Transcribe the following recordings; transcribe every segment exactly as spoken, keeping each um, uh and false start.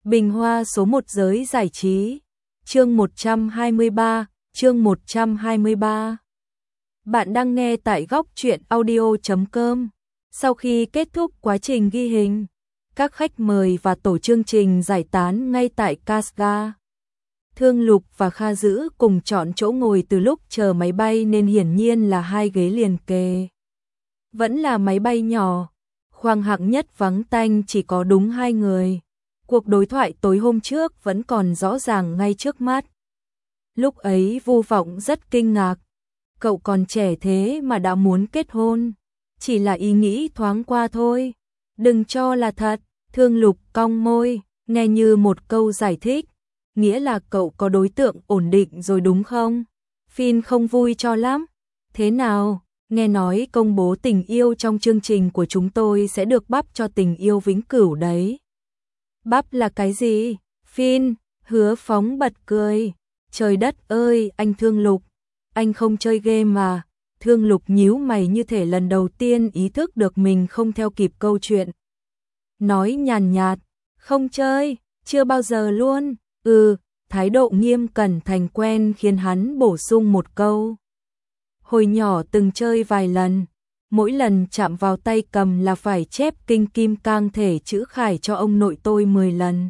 Bình Hoa số một giới giải trí. Chương một trăm hai mươi ba, chương một trăm hai mươi ba. Bạn đang nghe tại góc truyện audio chấm com. Sau khi kết thúc quá trình ghi hình, các khách mời và tổ chương trình giải tán ngay tại Casga. Thương Lục và Kha Dữ cùng chọn chỗ ngồi từ lúc chờ máy bay nên hiển nhiên là hai ghế liền kề. Vẫn là máy bay nhỏ, khoang hạng nhất vắng tanh chỉ có đúng hai người. Cuộc đối thoại tối hôm trước vẫn còn rõ ràng ngay trước mắt. Lúc ấy Vu Vọng rất kinh ngạc. Cậu còn trẻ thế mà đã muốn kết hôn. Chỉ là ý nghĩ thoáng qua thôi. Đừng cho là thật. Thương Lục cong môi, nghe như một câu giải thích. Nghĩa là cậu có đối tượng ổn định rồi đúng không? Phin không vui cho lắm. Thế nào? Nghe nói công bố tình yêu trong chương trình của chúng tôi sẽ được bắp cho tình yêu vĩnh cửu đấy. Bắp là cái gì? Phin, Hứa Phóng bật cười. Trời đất ơi, anh Thương Lục, anh không chơi game mà. Thương Lục nhíu mày như thể lần đầu tiên ý thức được mình không theo kịp câu chuyện. Nói nhàn nhạt, không chơi, chưa bao giờ luôn. Ừ, thái độ nghiêm cẩn thành quen khiến hắn bổ sung một câu. Hồi nhỏ từng chơi vài lần. Mỗi lần chạm vào tay cầm là phải chép kinh kim cang thể chữ khải cho ông nội tôi mười lần.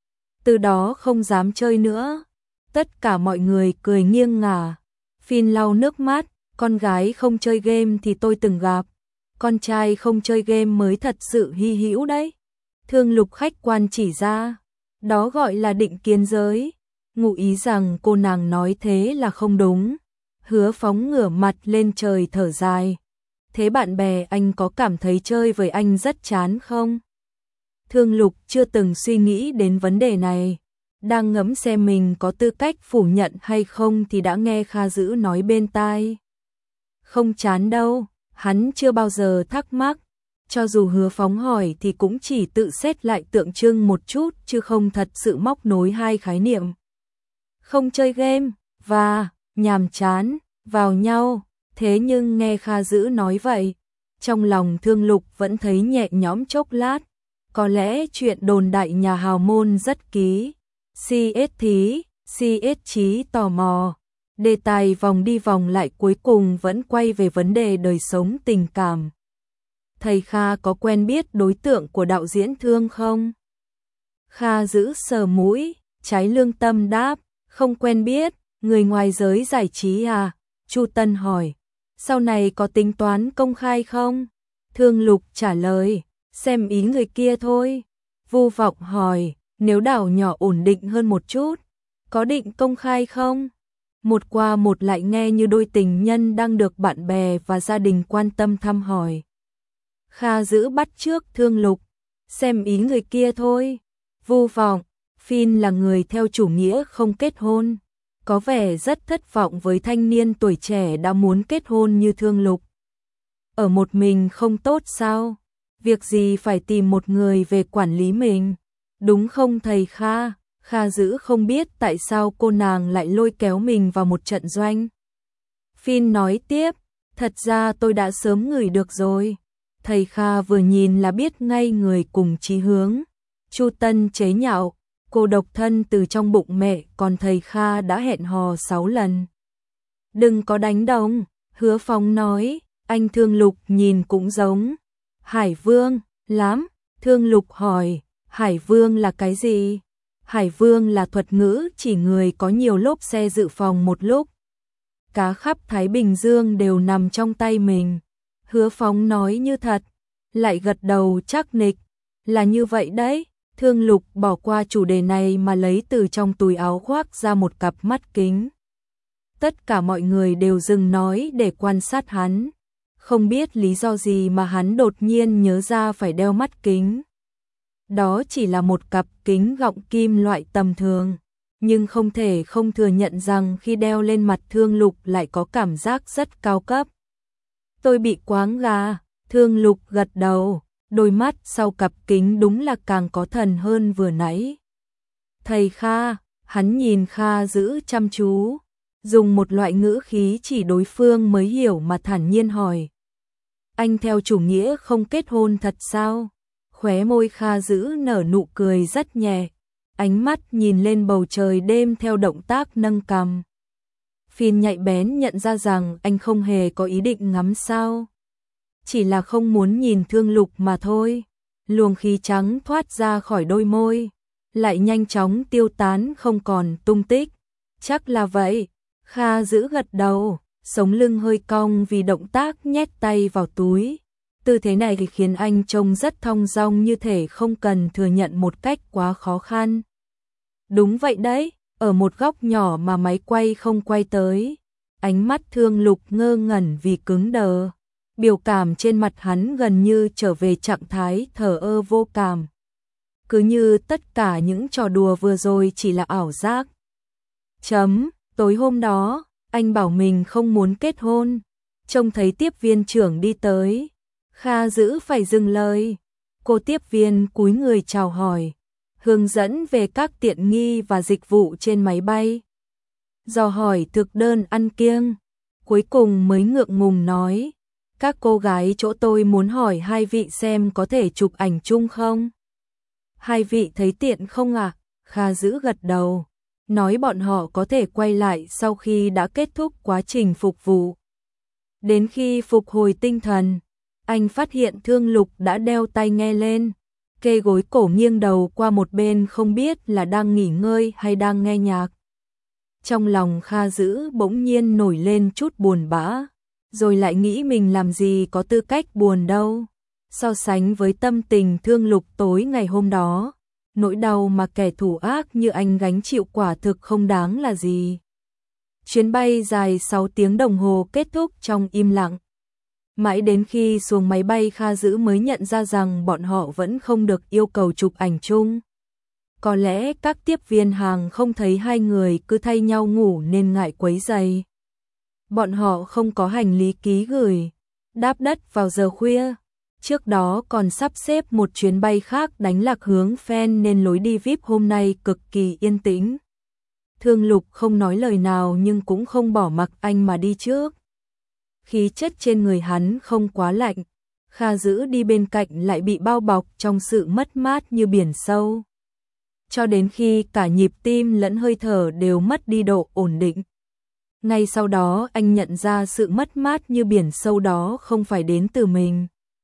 Từ đó không dám chơi nữa. Tất cả mọi người cười nghiêng ngả. Phin lau nước mắt, con gái không chơi game thì tôi từng gặp. Con trai không chơi game mới thật sự hy hữu đấy. Thương Lục khách quan chỉ ra. Đó gọi là định kiến giới. Ngụ ý rằng cô nàng nói thế là không đúng. Hứa Phóng ngửa mặt lên trời thở dài. Thế bạn bè anh có cảm thấy chơi với anh rất chán không? Thương Lục chưa từng suy nghĩ đến vấn đề này. Đang ngẫm xem mình có tư cách phủ nhận hay không thì đã nghe Kha Dữ nói bên tai. Không chán đâu, hắn chưa bao giờ thắc mắc. Cho dù Hứa Phóng hỏi thì cũng chỉ tự xét lại tượng trưng một chút chứ không thật sự móc nối hai khái niệm. Không chơi game và nhàm chán vào nhau. Thế nhưng nghe Kha Dữ nói vậy, trong lòng Thương Lục vẫn thấy nhẹ nhõm chốc lát. Có lẽ chuyện đồn đại nhà hào môn rất ký. xê ét thí, xê ét chí tò mò. Đề tài vòng đi vòng lại cuối cùng vẫn quay về vấn đề đời sống tình cảm. Thầy Kha có quen biết đối tượng của đạo diễn Thương không? Kha Dữ sờ mũi, trái lương tâm đáp, không quen biết, người ngoài giới giải trí à? Chu Tân hỏi. Sau này có tính toán công khai không? Thương Lục trả lời, xem ý người kia thôi. Vu Vọng hỏi, nếu đảo nhỏ ổn định hơn một chút, có định công khai không? Một qua một lại nghe như đôi tình nhân đang được bạn bè và gia đình quan tâm thăm hỏi. Kha Dữ bắt chước Thương Lục, xem ý người kia thôi. Vu Vọng, Phin là người theo chủ nghĩa không kết hôn. Có vẻ rất thất vọng với thanh niên tuổi trẻ đã muốn kết hôn như Thương Lục. Ở một mình không tốt sao? Việc gì phải tìm một người về quản lý mình? Đúng không thầy Kha? Kha Dữ không biết tại sao cô nàng lại lôi kéo mình vào một trận doanh. Phin nói tiếp, thật ra tôi đã sớm ngửi được rồi. Thầy Kha vừa nhìn là biết ngay người cùng chí hướng. Chu Tân chế nhạo. Cô độc thân từ trong bụng mẹ, còn thầy Kha đã hẹn hò sáu lần. Đừng có đánh đồng, Hứa Phóng nói, anh Thương Lục nhìn cũng giống. Hải Vương, lắm, Thương Lục hỏi, Hải Vương là cái gì? Hải Vương là thuật ngữ chỉ người có nhiều lốp xe dự phòng một lúc. Cá khắp Thái Bình Dương đều nằm trong tay mình. Hứa Phóng nói như thật, lại gật đầu chắc nịch, là như vậy đấy. Thương Lục bỏ qua chủ đề này mà lấy từ trong túi áo khoác ra một cặp mắt kính. Tất cả mọi người đều dừng nói để quan sát hắn. Không biết lý do gì mà hắn đột nhiên nhớ ra phải đeo mắt kính. Đó chỉ là một cặp kính gọng kim loại tầm thường. Nhưng không thể không thừa nhận rằng khi đeo lên mặt Thương Lục lại có cảm giác rất cao cấp. Tôi bị quáng gà, Thương Lục gật đầu. Đôi mắt sau cặp kính đúng là càng có thần hơn vừa nãy. Thầy Kha, hắn nhìn Kha Dữ chăm chú, dùng một loại ngữ khí chỉ đối phương mới hiểu mà thản nhiên hỏi. Anh theo chủ nghĩa không kết hôn thật sao? Khóe môi Kha Dữ nở nụ cười rất nhẹ. ánh mắt nhìn lên bầu trời đêm theo động tác nâng cằm. Phiên nhạy bén nhận ra rằng anh không hề có ý định ngắm sao. Chỉ là không muốn nhìn Thương Lục mà thôi. Luồng khí trắng thoát ra khỏi đôi môi, lại nhanh chóng tiêu tán không còn tung tích. Chắc là vậy. Kha giữ gật đầu, sống lưng hơi cong vì động tác nhét tay vào túi. Tư thế này thì khiến anh trông rất thong dong, như thể không cần thừa nhận một cách quá khó khăn. Đúng vậy đấy, ở một góc nhỏ mà máy quay không quay tới. Ánh mắt Thương Lục ngơ ngẩn vì cứng đờ. Biểu cảm trên mặt hắn gần như trở về trạng thái thờ ơ vô cảm. Cứ như tất cả những trò đùa vừa rồi chỉ là ảo giác. Chấm, tối hôm đó, anh bảo mình không muốn kết hôn. Trông thấy tiếp viên trưởng đi tới, Kha giữ phải dừng lời. Cô tiếp viên cúi người chào hỏi, hướng dẫn về các tiện nghi và dịch vụ trên máy bay. Dò hỏi thực đơn ăn kiêng, cuối cùng mới ngượng ngùng nói, các cô gái chỗ tôi muốn hỏi hai vị xem có thể chụp ảnh chung không? Hai vị thấy tiện không ạ? À? Kha giữ gật đầu, nói bọn họ có thể quay lại sau khi đã kết thúc quá trình phục vụ. Đến khi phục hồi tinh thần, anh phát hiện Thương Lục đã đeo tai nghe lên, kê gối cổ nghiêng đầu qua một bên, không biết là đang nghỉ ngơi hay đang nghe nhạc. Trong lòng Kha giữ bỗng nhiên nổi lên chút buồn bã, rồi lại nghĩ mình làm gì có tư cách buồn đâu. So sánh với tâm tình Thương Lục tối ngày hôm đó, nỗi đau mà kẻ thù ác như anh gánh chịu quả thực không đáng là gì. Chuyến bay dài sáu tiếng đồng hồ kết thúc trong im lặng. Mãi đến khi xuống máy bay, Kha giữ mới nhận ra rằng bọn họ vẫn không được yêu cầu chụp ảnh chung. Có lẽ các tiếp viên hàng không thấy hai người cứ thay nhau ngủ nên ngại quấy rầy. Bọn họ không có hành lý ký gửi, đáp đất vào giờ khuya. Trước đó còn sắp xếp một chuyến bay khác đánh lạc hướng Phen nên lối đi vi ai pi hôm nay cực kỳ yên tĩnh. Thương Lục không nói lời nào nhưng cũng không bỏ mặc anh mà đi trước. Khí chất trên người hắn không quá lạnh, Kha giữ đi bên cạnh lại bị bao bọc trong sự mất mát như biển sâu. Cho đến khi cả nhịp tim lẫn hơi thở đều mất đi độ ổn định. Ngay sau đó anh nhận ra sự mất mát như biển sâu đó không phải đến từ mình,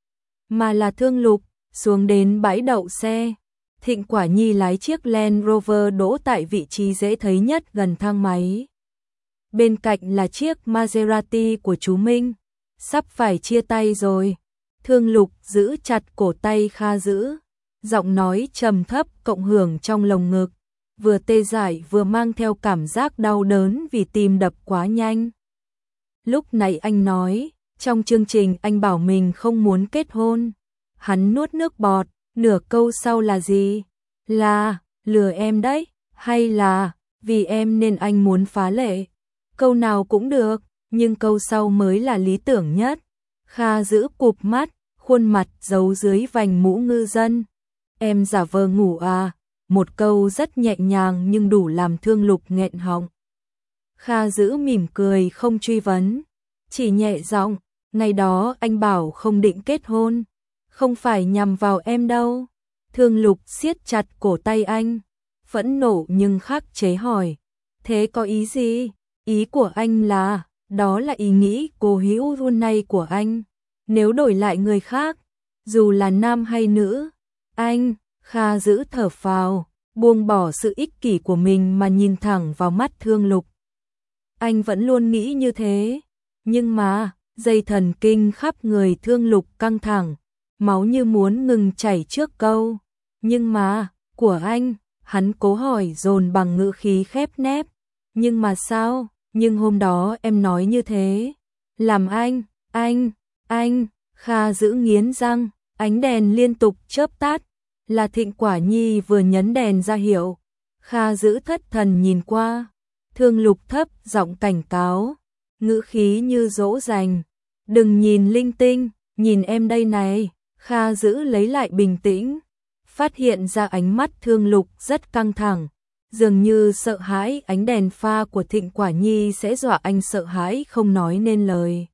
mà là Thương Lục. Xuống đến bãi đậu xe, Thịnh Quả Nhi lái chiếc Land Rover đỗ tại vị trí dễ thấy nhất gần thang máy. Bên cạnh là chiếc Maserati của chú Minh. Sắp phải chia tay rồi. Thương Lục giữ chặt cổ tay Kha giữ, giọng nói trầm thấp cộng hưởng trong lồng ngực, vừa tê dại vừa mang theo cảm giác đau đớn vì tim đập quá nhanh. Lúc nãy anh nói, trong chương trình anh bảo mình không muốn kết hôn. Hắn nuốt nước bọt, nửa câu sau là gì? Là, lừa em đấy, hay là, vì em nên anh muốn phá lệ? Câu nào cũng được, nhưng câu sau mới là lý tưởng nhất. Kha giữ cụp mắt, khuôn mặt giấu dưới vành mũ ngư dân. Em giả vờ ngủ à? Một câu rất nhẹ nhàng nhưng đủ làm Thương Lục nghẹn họng. Kha giữ mỉm cười không truy vấn, chỉ nhẹ giọng, ngày đó anh bảo không định kết hôn, không phải nhằm vào em đâu. Thương Lục siết chặt cổ tay anh, phẫn nộ nhưng khắc chế hỏi, thế có ý gì? Ý của anh là, đó là ý nghĩ cố hữu luôn này của anh. Nếu đổi lại người khác, dù là nam hay nữ, anh, Kha giữ thở phào, buông bỏ sự ích kỷ của mình mà nhìn thẳng vào mắt Thương Lục. Anh vẫn luôn nghĩ như thế, nhưng mà, dây thần kinh khắp người Thương Lục căng thẳng, máu như muốn ngừng chảy trước câu. Nhưng mà, của anh, hắn cố hỏi dồn bằng ngữ khí khép nép. Nhưng mà sao, nhưng hôm đó em nói như thế. Làm anh, anh, anh, Kha giữ nghiến răng, ánh đèn liên tục chớp tắt. Là Thịnh Quả Nhi vừa nhấn đèn ra hiệu. Kha giữ thất thần nhìn qua. Thương Lục thấp giọng cảnh cáo, ngữ khí như dỗ dành. Đừng nhìn linh tinh, nhìn em đây này. Kha giữ lấy lại bình tĩnh, phát hiện ra ánh mắt Thương Lục rất căng thẳng, dường như sợ hãi ánh đèn pha của Thịnh Quả Nhi sẽ dọa anh sợ hãi không nói nên lời.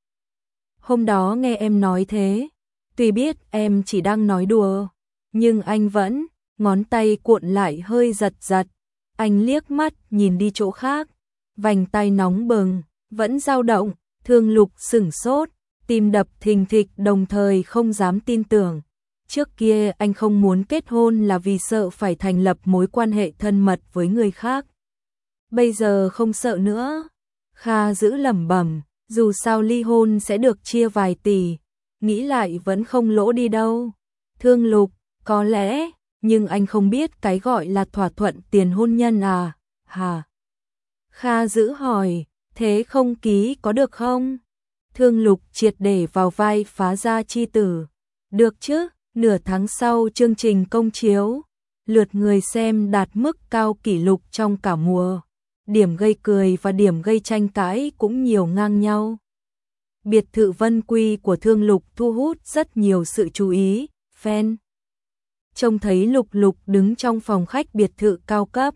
Hôm đó nghe em nói thế, tuy biết em chỉ đang nói đùa, nhưng anh vẫn ngón tay cuộn lại hơi giật giật. Anh liếc mắt nhìn đi chỗ khác, vành tay nóng bừng, vẫn dao động. Thương Lục sửng sốt, tim đập thình thịch đồng thời không dám tin tưởng. Trước kia anh không muốn kết hôn là vì sợ phải thành lập mối quan hệ thân mật với người khác. Bây giờ không sợ nữa. Kha giữ lẩm bẩm, dù sao ly hôn sẽ được chia vài tỷ, nghĩ lại vẫn không lỗ đi đâu. Thương Lục, có lẽ, nhưng anh không biết cái gọi là thỏa thuận tiền hôn nhân à, hả? Kha giữ hỏi, thế không ký có được không? Thương Lục triệt để vào vai phá gia chi tử. Được chứ, nửa tháng sau chương trình công chiếu, lượt người xem đạt mức cao kỷ lục trong cả mùa. Điểm gây cười và điểm gây tranh cãi cũng nhiều ngang nhau. Biệt thự Vân Quy của Thương Lục thu hút rất nhiều sự chú ý, fan. Trông thấy Lục Lục đứng trong phòng khách biệt thự cao cấp.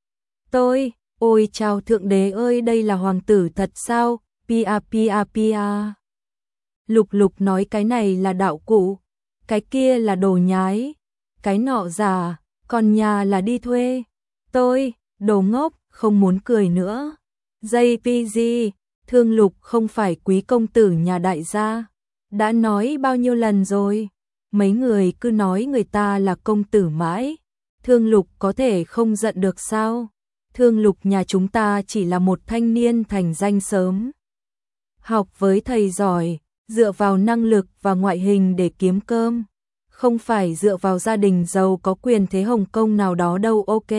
Tôi, ôi chào thượng đế ơi, đây là hoàng tử thật sao, pia pia pia. Lục Lục nói cái này là đạo cụ, cái kia là đồ nhái, cái nọ giả, còn nhà là đi thuê. Tôi, đồ ngốc, không muốn cười nữa. gi pê giê, Thương Lục không phải quý công tử nhà đại gia. Đã nói bao nhiêu lần rồi, mấy người cứ nói người ta là công tử mãi. Thương Lục có thể không giận được sao? Thương Lục nhà chúng ta chỉ là một thanh niên thành danh sớm. Học với thầy giỏi, dựa vào năng lực và ngoại hình để kiếm cơm. Không phải dựa vào gia đình giàu có quyền thế Hồng Kông nào đó đâu, ok.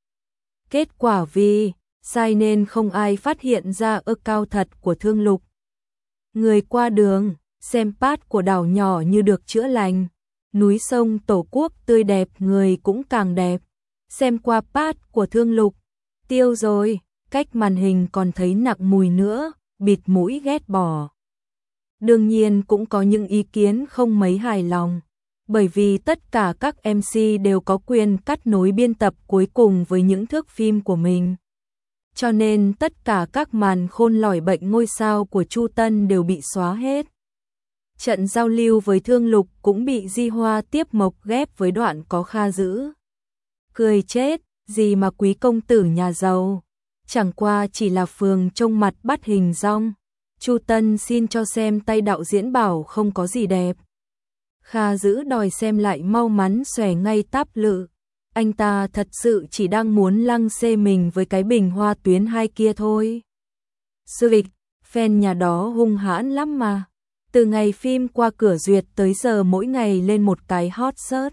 Kết quả vì sai nên không ai phát hiện ra ơ cao thật của Thương Lục. Người qua đường xem pass của đảo nhỏ như được chữa lành, núi sông tổ quốc tươi đẹp, người cũng càng đẹp. Xem qua pass của Thương Lục, tiêu rồi, cách màn hình còn thấy nặng mùi nữa, bịt mũi ghét bỏ. Đương nhiên cũng có những ý kiến không mấy hài lòng, bởi vì tất cả các em xê đều có quyền cắt nối biên tập cuối cùng với những thước phim của mình. Cho nên tất cả các màn khôn lỏi bệnh ngôi sao của Chu Tân đều bị xóa hết. Trận giao lưu với Thương Lục cũng bị Di Hoa tiếp mộc ghép với đoạn có Kha giữ. Cười chết, gì mà quý công tử nhà giàu, chẳng qua chỉ là phường trông mặt bắt hình dong. Chu Tân xin cho xem tay đạo diễn bảo không có gì đẹp. Kha giữ đòi xem lại mau mắn xòe ngay táp lự. Anh ta thật sự chỉ đang muốn lăng xê mình với cái bình hoa tuyến hai kia thôi. Swick, fan nhà đó hung hãn lắm mà. Từ ngày phim qua cửa duyệt tới giờ mỗi ngày lên một cái hot search.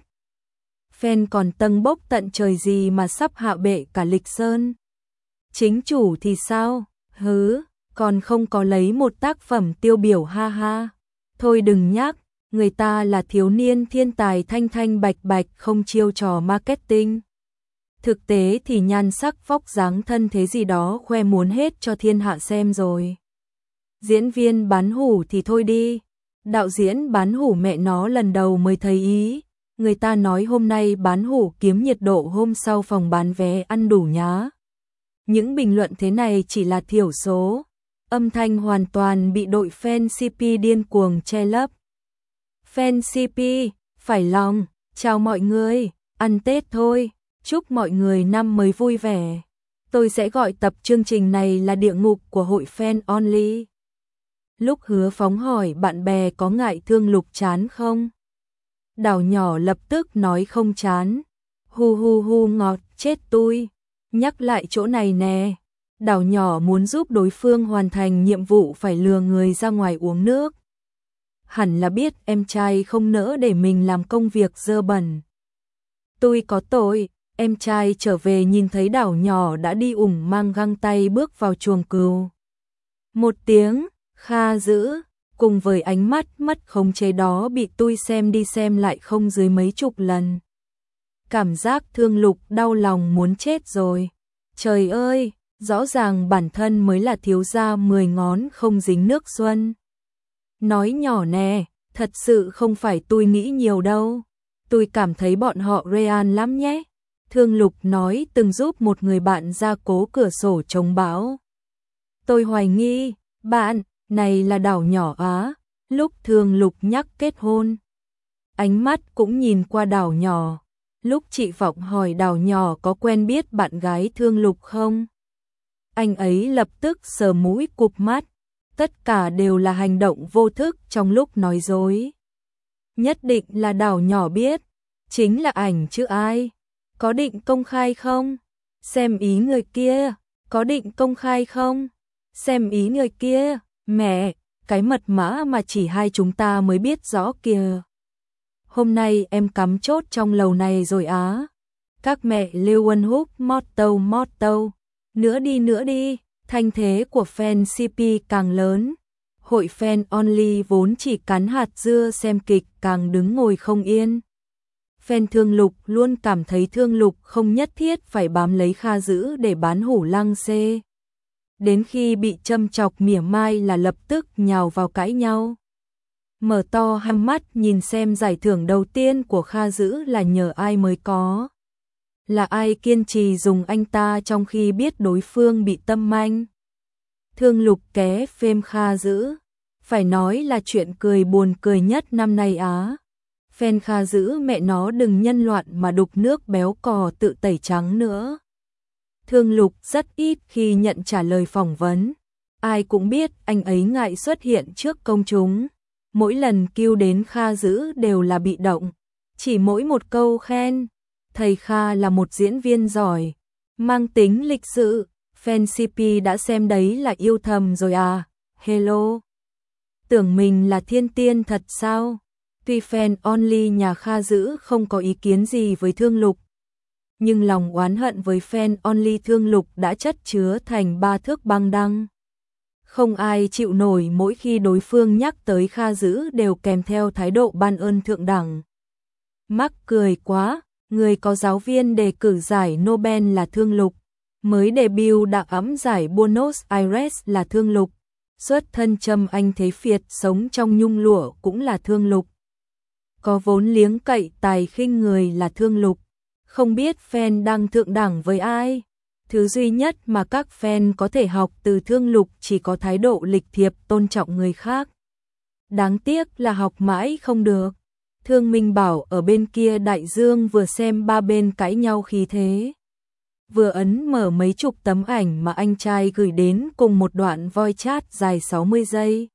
Fan còn tâng bốc tận trời gì mà sắp hạ bệ cả lịch sơn. Chính chủ thì sao? Hứ, còn không có lấy một tác phẩm tiêu biểu ha ha. Thôi đừng nhắc, người ta là thiếu niên thiên tài thanh thanh bạch bạch không chiêu trò marketing. Thực tế thì nhan sắc vóc dáng thân thế gì đó khoe muốn hết cho thiên hạ xem rồi. Diễn viên bán hủ thì thôi đi, đạo diễn bán hủ mẹ nó lần đầu mới thấy ý. Người ta nói hôm nay bán hủ kiếm nhiệt độ, hôm sau phòng bán vé ăn đủ nhá. Những bình luận thế này chỉ là thiểu số, âm thanh hoàn toàn bị đội fan xê pê điên cuồng che lấp. Fan xê pê, phải lòng, chào mọi người, ăn Tết thôi, chúc mọi người năm mới vui vẻ. Tôi sẽ gọi tập chương trình này là địa ngục của hội fan only. Lúc Hứa Phóng hỏi bạn bè có ngại Thương Lục chán không? Đảo nhỏ lập tức nói không chán. Hu hu hu ngọt chết tôi. Nhắc lại chỗ này nè. Đảo nhỏ muốn giúp đối phương hoàn thành nhiệm vụ phải lừa người ra ngoài uống nước. Hẳn là biết em trai không nỡ để mình làm công việc dơ bẩn. Tôi có tội, em trai trở về nhìn thấy đảo nhỏ đã đi ủng mang găng tay bước vào chuồng cừu. Một tiếng, Kha giữ, cùng với ánh mắt mất khống chế đó bị tôi xem đi xem lại không dưới mấy chục lần. Cảm giác Thương Lục đau lòng muốn chết rồi. Trời ơi, rõ ràng bản thân mới là thiếu gia mười ngón không dính nước xuân. Nói nhỏ nè, thật sự không phải tôi nghĩ nhiều đâu. Tôi cảm thấy bọn họ real lắm nhé. Thương Lục nói từng giúp một người bạn ra cố cửa sổ chống bão. Tôi hoài nghi, bạn, này là đảo nhỏ Á. Lúc Thương Lục nhắc kết hôn, ánh mắt cũng nhìn qua đảo nhỏ. Lúc chị Vọng hỏi Đào nhỏ có quen biết bạn gái Thương Lục không? Anh ấy lập tức sờ mũi cụp mắt. Tất cả đều là hành động vô thức trong lúc nói dối. Nhất định là Đào nhỏ biết. Chính là ảnh chứ ai. Có định công khai không? Xem ý người kia. Có định công khai không? Xem ý người kia. Mẹ, cái mật mã mà chỉ hai chúng ta mới biết rõ kìa. Hôm nay em cắm chốt trong lầu này rồi á. Các mẹ Lưu Ân Húc mót tâu mót tâu. Nữa đi nữa đi, thanh thế của fan xê pê càng lớn. Hội fan only vốn chỉ cắn hạt dưa xem kịch càng đứng ngồi không yên. Fan Thương Lục luôn cảm thấy Thương Lục không nhất thiết phải bám lấy Kha Dữ để bán hủ lăng xê. Đến khi bị châm chọc mỉa mai là lập tức nhào vào cãi nhau. Mở to hai mắt nhìn xem giải thưởng đầu tiên của Kha Dữ là nhờ ai mới có. Là ai kiên trì dùng anh ta trong khi biết đối phương bị tâm manh. Thương Lục ké phêm Kha Dữ. Phải nói là chuyện cười buồn cười nhất năm nay á. Fan Kha Dữ mẹ nó đừng nhân loạn mà đục nước béo cò tự tẩy trắng nữa. Thương Lục rất ít khi nhận trả lời phỏng vấn. Ai cũng biết anh ấy ngại xuất hiện trước công chúng. Mỗi lần kêu đến Kha Dữ đều là bị động. Chỉ mỗi một câu khen. Thầy Kha là một diễn viên giỏi. Mang tính lịch sự. Fan xê pê đã xem đấy là yêu thầm rồi à. Hello. Tưởng mình là thiên tiên thật sao? Tuy fan only nhà Kha Dữ không có ý kiến gì với Thương Lục. Nhưng lòng oán hận với fan only Thương Lục đã chất chứa thành ba thước băng đăng. Không ai chịu nổi mỗi khi đối phương nhắc tới Kha Dữ đều kèm theo thái độ ban ơn thượng đẳng. Mắc cười quá, người có giáo viên đề cử giải Nobel là Thương Lục. Mới debut đã ẵm giải Buenos Aires là Thương Lục. Xuất thân Trâm Anh Thế Phiệt sống trong nhung lụa cũng là Thương Lục. Có vốn liếng cậy tài khinh người là Thương Lục. Không biết fan đang thượng đẳng với ai. Thứ duy nhất mà các fan có thể học từ Thương Lục chỉ có thái độ lịch thiệp tôn trọng người khác. Đáng tiếc là học mãi không được. Thương Minh Bảo ở bên kia đại dương vừa xem ba bên cãi nhau khí thế. Vừa ấn mở mấy chục tấm ảnh mà anh trai gửi đến cùng một đoạn voice chat dài sáu mươi giây.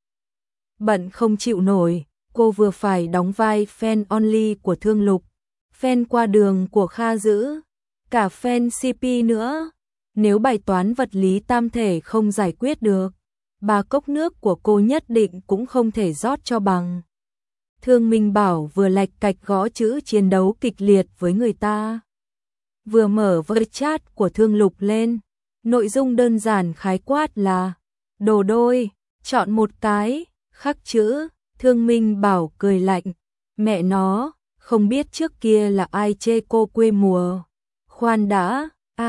Bận không chịu nổi, cô vừa phải đóng vai fan only của Thương Lục, fan qua đường của Kha Dữ, cả fan xê pê nữa. Nếu bài toán vật lý tam thể không giải quyết được, ba cốc nước của cô nhất định cũng không thể rót cho bằng. Thương Minh Bảo vừa lạch cạch gõ chữ chiến đấu kịch liệt với người ta. Vừa mở voice chat của Thương Lục lên, nội dung đơn giản khái quát là đồ đôi, chọn một cái, khắc chữ. Thương Minh Bảo cười lạnh, mẹ nó, không biết trước kia là ai chê cô quê mùa. Khoan đã, a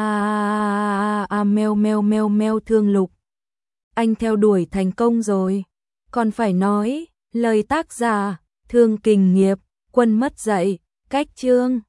a a meo meo meo meo Thương Lục. Anh theo đuổi thành công rồi, còn phải nói, lời tác giả, Thương Kình Nghiệp, Quân mất dạy, cách chương.